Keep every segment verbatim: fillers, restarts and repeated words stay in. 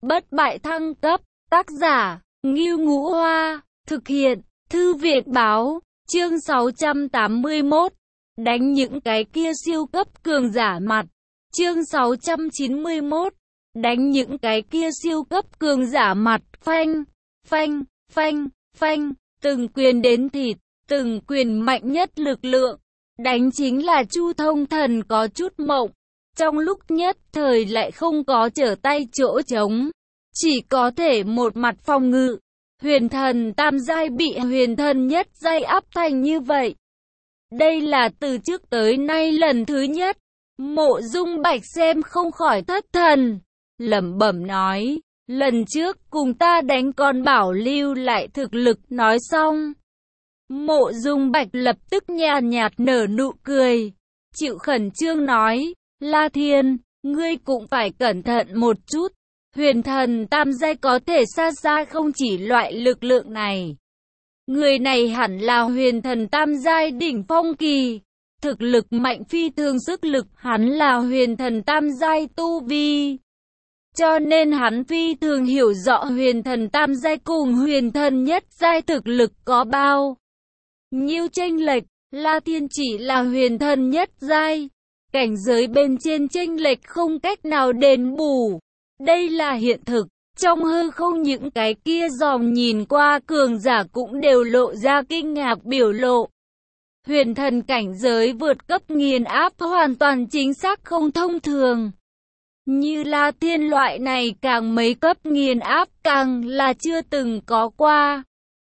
bất bại thăng cấp, tác giả, Ngưu Ngũ Hoa, thực hiện, Thư viện Báo, chương sáu trăm tám mươi mốt, đánh những cái kia siêu cấp cường giả mặt, chương sáu trăm chín mươi mốt, đánh những cái kia siêu cấp cường giả mặt, phanh, phanh, phanh, phanh, từng quyền đến thịt, từng quyền mạnh nhất lực lượng, đánh chính là Chu Thông Thần có chút mộng, trong lúc nhất thời lại không có trở tay chỗ trống, chỉ có thể một mặt phòng ngự. Huyền thần tam giai bị huyền thần nhất giai áp thành như vậy. Đây là từ trước tới nay lần thứ nhất. Mộ Dung Bạch xem không khỏi thất thần, lẩm bẩm nói, lần trước cùng ta đánh con bảo lưu lại thực lực. Nói xong, Mộ Dung Bạch lập tức nhàn nhạt nở nụ cười, chịu khẩn trương nói, La Thiên, ngươi cũng phải cẩn thận một chút. Huyền thần tam giai có thể xa xa không chỉ loại lực lượng này. Người này hẳn là huyền thần tam giai đỉnh phong kỳ. Thực lực mạnh phi thường, sức lực hắn là huyền thần tam giai tu vi. Cho nên hắn phi thường hiểu rõ huyền thần tam giai cùng huyền thần nhất giai thực lực có bao nhiêu chênh lệch. La Thiên chỉ là huyền thần nhất giai, cảnh giới bên trên chênh lệch không cách nào đền bù. Đây là hiện thực, trong hư không những cái kia dòm nhìn qua cường giả cũng đều lộ ra kinh ngạc biểu lộ. Huyền thần cảnh giới vượt cấp nghiền áp hoàn toàn chính xác không thông thường. Như La Thiên loại này càng mấy cấp nghiền áp càng là chưa từng có qua.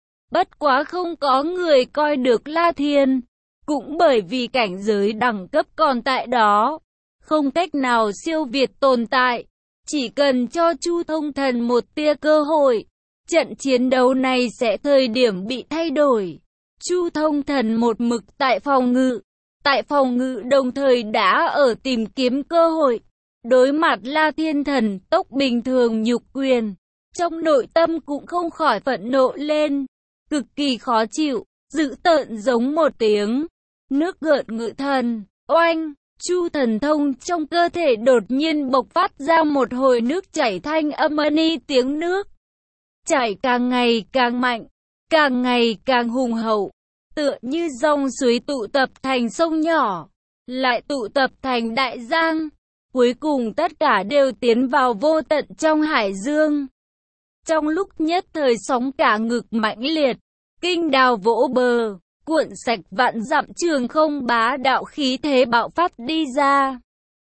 Bất quá không có người coi được La Thiên, cũng bởi vì cảnh giới đẳng cấp còn tại đó, không cách nào siêu việt tồn tại. Chỉ cần cho Chu Thông Thần một tia cơ hội, trận chiến đấu này sẽ thời điểm bị thay đổi. Chu Thông Thần một mực tại phòng ngự, tại phòng ngự đồng thời đã ở tìm kiếm cơ hội. Đối mặt La Thiên thần tốc bình thường nhục quyền, trong nội tâm cũng không khỏi phẫn nộ lên, cực kỳ khó chịu, dữ tợn giống một tiếng nước gợn ngự thần, oanh. Chu thần thông trong cơ thể đột nhiên bộc phát ra một hồi nước chảy thanh âm ni, tiếng nước chảy càng ngày càng mạnh, càng ngày càng hùng hậu, tựa như dòng suối tụ tập thành sông nhỏ, lại tụ tập thành đại giang, cuối cùng tất cả đều tiến vào vô tận trong hải dương. Trong lúc nhất thời sóng cả ngực mãnh liệt, kinh đào vỗ bờ, cuộn sạch vạn dặm trường không, bá đạo khí thế bạo phát đi ra.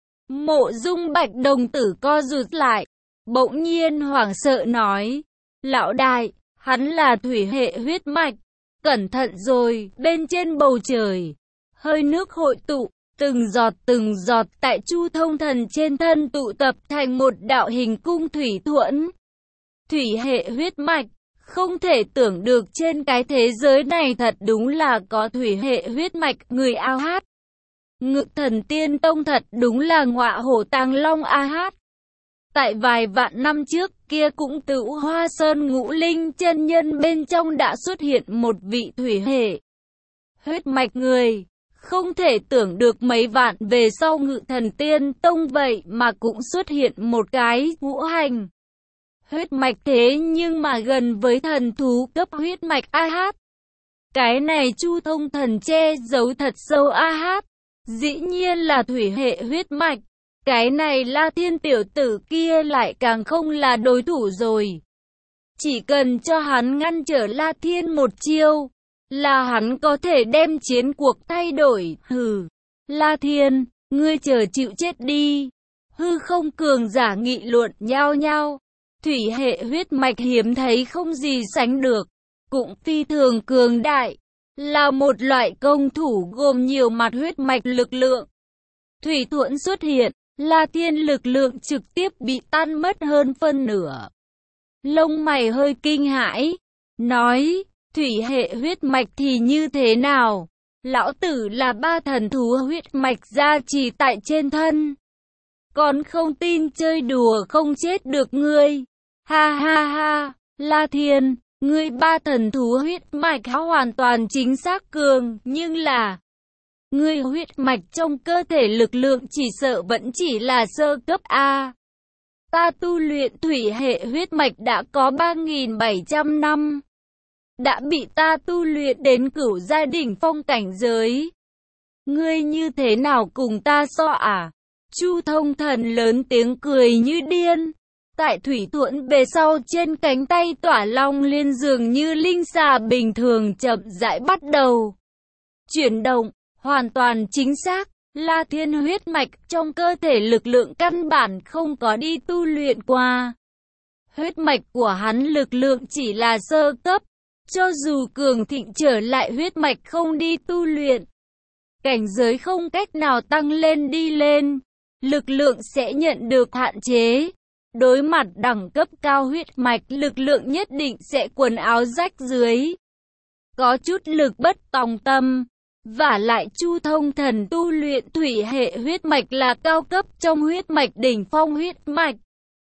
Mộ Dung Bạch đồng tử co rụt lại, bỗng nhiên hoảng sợ nói, lão đại, hắn là thủy hệ huyết mạch, cẩn thận rồi. Bên trên bầu trời, hơi nước hội tụ, từng giọt từng giọt tại Chu Thông Thần trên thân tụ tập thành một đạo hình cung thủy thuẫn. Thủy hệ huyết mạch, không thể tưởng được trên cái thế giới này thật đúng là có thủy hệ huyết mạch người a hát. Ngự Thần Tiên Tông thật đúng là ngọa hổ tàng long a hát. Tại vài vạn năm trước kia cũng Tửu Hoa Sơn Ngũ Linh chân nhân bên trong đã xuất hiện một vị thủy hệ huyết mạch người. Không thể tưởng được mấy vạn về sau Ngự Thần Tiên Tông vậy mà cũng xuất hiện một cái ngũ hành huyết mạch, thế nhưng mà gần với thần thú cấp huyết mạch a hát. Cái này Chu Thông Thần che giấu thật sâu a hát. Dĩ nhiên là thủy hệ huyết mạch. Cái này La Thiên tiểu tử kia lại càng không là đối thủ rồi. Chỉ cần cho hắn ngăn trở La Thiên một chiêu, là hắn có thể đem chiến cuộc thay đổi. Hừ, La Thiên, ngươi chờ chịu chết đi. Hư không cường giả nghị luận nhao nhao. Thủy hệ huyết mạch hiếm thấy không gì sánh được, cũng phi thường cường đại, là một loại công thủ gồm nhiều mặt huyết mạch lực lượng. Thủy thuẫn xuất hiện, La Thiên lực lượng trực tiếp bị tan mất hơn phân nửa. Lông mày hơi kinh hãi, nói, thủy hệ huyết mạch thì như thế nào? Lão tử là ba thần thú huyết mạch gia trì tại trên thân. Còn không tin chơi đùa không chết được ngươi. Ha ha ha, La Thiên, ngươi ba thần thú huyết mạch hoàn toàn chính xác cường, nhưng là ngươi huyết mạch trong cơ thể lực lượng chỉ sợ vẫn chỉ là sơ cấp A. Ta tu luyện thủy hệ huyết mạch đã có ba nghìn bảy trăm năm. Đã bị ta tu luyện đến cửu giai đỉnh phong cảnh giới. Ngươi như thế nào cùng ta so à? Chu Thông Thần lớn tiếng cười như điên. Tại thủy thuẫn về sau trên cánh tay tỏa long liên dường như linh xà bình thường chậm rãi bắt đầu chuyển động, hoàn toàn chính xác. La Thiên huyết mạch trong cơ thể lực lượng căn bản không có đi tu luyện qua. Huyết mạch của hắn lực lượng chỉ là sơ cấp, cho dù cường thịnh trở lại huyết mạch không đi tu luyện, cảnh giới không cách nào tăng lên đi lên, lực lượng sẽ nhận được hạn chế. Đối mặt đẳng cấp cao huyết mạch, lực lượng nhất định sẽ quần áo rách dưới. Có chút lực bất tòng tâm. Vả lại Chu Thông Thần tu luyện thủy hệ huyết mạch là cao cấp trong huyết mạch đỉnh phong huyết mạch.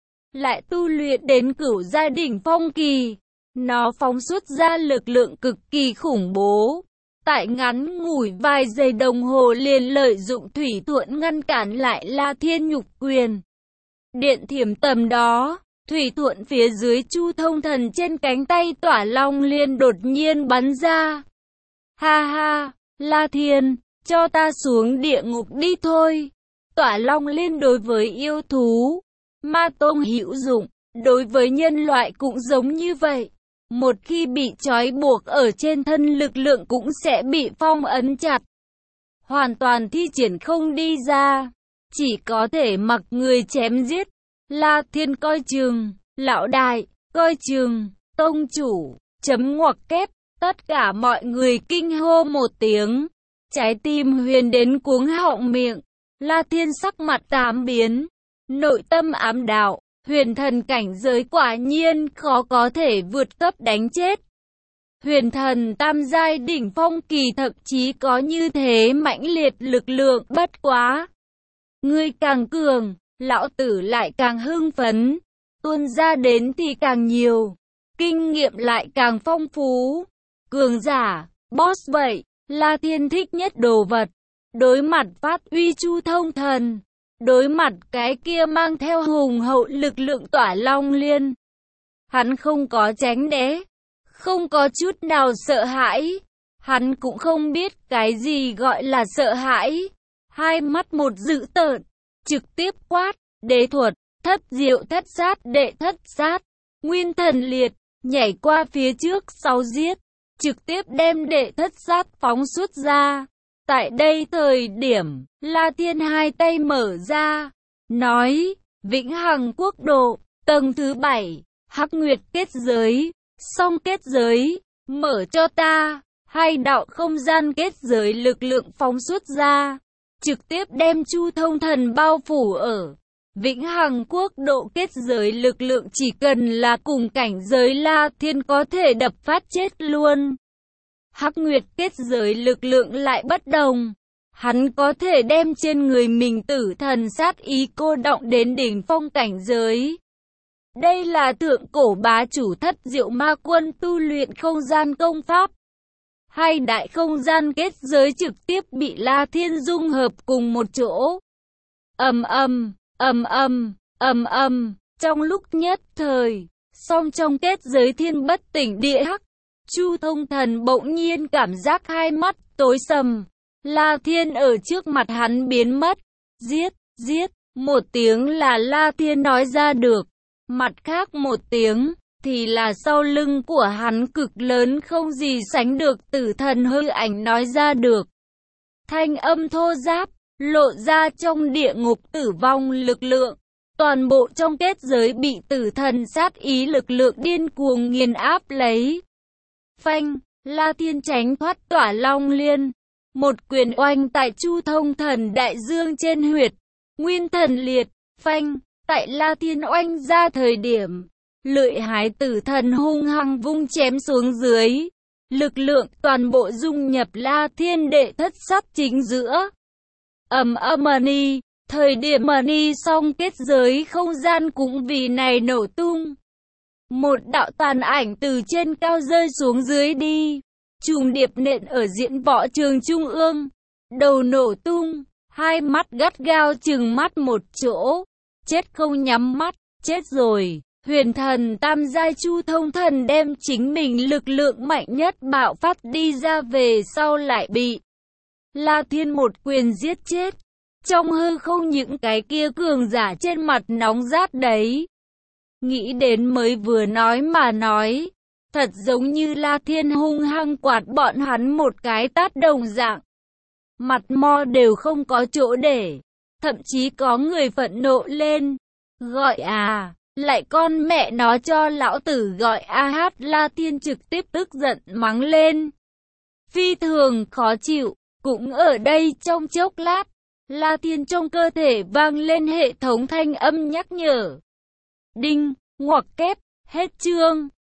Lại tu luyện đến cửu giai đỉnh phong kỳ. Nó phóng xuất ra lực lượng cực kỳ khủng bố. Tại ngắn ngủi vài giây đồng hồ liền lợi dụng thủy thuẫn ngăn cản lại La Thiên nhục quyền. Điện thiểm tầm đó, thủy thuẫn phía dưới Chu Thông Thần trên cánh tay tỏa long liên đột nhiên bắn ra. Ha ha, La Thiên, cho ta xuống địa ngục đi thôi. Tỏa long liên đối với yêu thú, ma tông hữu dụng, đối với nhân loại cũng giống như vậy. Một khi bị trói buộc ở trên thân lực lượng cũng sẽ bị phong ấn chặt. Hoàn toàn thi triển không đi ra. Chỉ có thể mặc người chém giết. La Thiên coi chừng, lão đại, coi chừng, tông chủ, chấm ngoặc kép, tất cả mọi người kinh hô một tiếng. Trái tim Huyền đến cuống họng miệng, La Thiên sắc mặt tám biến, nội tâm ám đạo, huyền thần cảnh giới quả nhiên khó có thể vượt cấp đánh chết. Huyền thần tam giai đỉnh phong kỳ thậm chí có như thế mãnh liệt lực lượng, bất quá. Ngươi càng cường, lão tử lại càng hưng phấn, tuôn ra đến thì càng nhiều, kinh nghiệm lại càng phong phú. Cường giả, boss vậy, La Thiên thích nhất đồ vật. Đối mặt phát uy Chu Thông Thần, đối mặt cái kia mang theo hùng hậu lực lượng tỏa long liên, hắn không có tránh né, không có chút nào sợ hãi. Hắn cũng không biết cái gì gọi là sợ hãi. Hai mắt một dữ tợn, trực tiếp quát, đế thuật, thất diệu thất sát đệ thất sát, nguyên thần liệt, nhảy qua phía trước sau giết, trực tiếp đem đệ thất sát phóng xuất ra. Tại đây thời điểm, La Thiên hai tay mở ra, nói, Vĩnh Hằng Quốc độ, tầng thứ bảy, Hắc Nguyệt kết giới, song kết giới, mở cho ta. Hai đạo không gian kết giới lực lượng phóng xuất ra, trực tiếp đem Chu Thông Thần bao phủ ở Vĩnh Hằng Quốc độ. Kết giới lực lượng chỉ cần là cùng cảnh giới La Thiên có thể đập phát chết luôn. Hắc Nguyệt kết giới lực lượng lại bất đồng, hắn có thể đem trên người mình tử thần sát ý cô động đến đỉnh phong cảnh giới. Đây là thượng cổ bá chủ thất diệu ma quân tu luyện không gian công pháp. Hai đại không gian kết giới trực tiếp bị La Thiên dung hợp cùng một chỗ. Ầm ầm, ầm ầm, ầm ầm, trong lúc nhất thời, song trong kết giới thiên bất tỉnh địa hắc. Chu Thông Thần bỗng nhiên cảm giác hai mắt tối sầm. La Thiên ở trước mặt hắn biến mất. Giết, giết, một tiếng là La Thiên nói ra được. Mặt khác một tiếng thì là sau lưng của hắn cực lớn không gì sánh được tử thần hư ảnh nói ra được. Thanh âm thô ráp, lộ ra trong địa ngục tử vong lực lượng. Toàn bộ trong kết giới bị tử thần sát ý lực lượng điên cuồng nghiền áp lấy. Phanh, La Thiên tránh thoát tỏa long liên. Một quyền oanh tại Chu Thông Thần đại dương trên huyệt. Nguyên thần liệt, phanh, tại La Thiên oanh ra thời điểm. Lưỡi hái tử thần hung hăng vung chém xuống dưới. Lực lượng toàn bộ dung nhập La Thiên đệ thất sát chính giữa. Ầm ầm ni, thời điểm ni xong kết giới không gian cũng vì này nổ tung. Một đạo tàn ảnh từ trên cao rơi xuống dưới đi. Trùng điệp nện ở diễn võ trường trung ương. Đầu nổ tung, hai mắt gắt gao chừng mắt một chỗ. Chết không nhắm mắt, Chết rồi, huyền thần tam giai Chu Thông Thần đem chính mình lực lượng mạnh nhất bạo phát đi ra về sau lại bị La Thiên một quyền giết chết. Trong hư không những cái kia cường giả trên mặt nóng rát đấy. Nghĩ đến mới vừa nói mà nói, thật giống như La Thiên hung hăng quạt bọn hắn một cái tát đồng dạng. Mặt mo đều không có chỗ để, thậm chí có người phẫn nộ lên, gọi à, lại con mẹ nó cho lão tử gọi a hát. La Thiên trực tiếp tức giận mắng lên, phi thường khó chịu. Cũng ở đây trong chốc lát, La Thiên trong cơ thể vang lên hệ thống thanh âm nhắc nhở. Đinh, ngoặc kép, hết chương.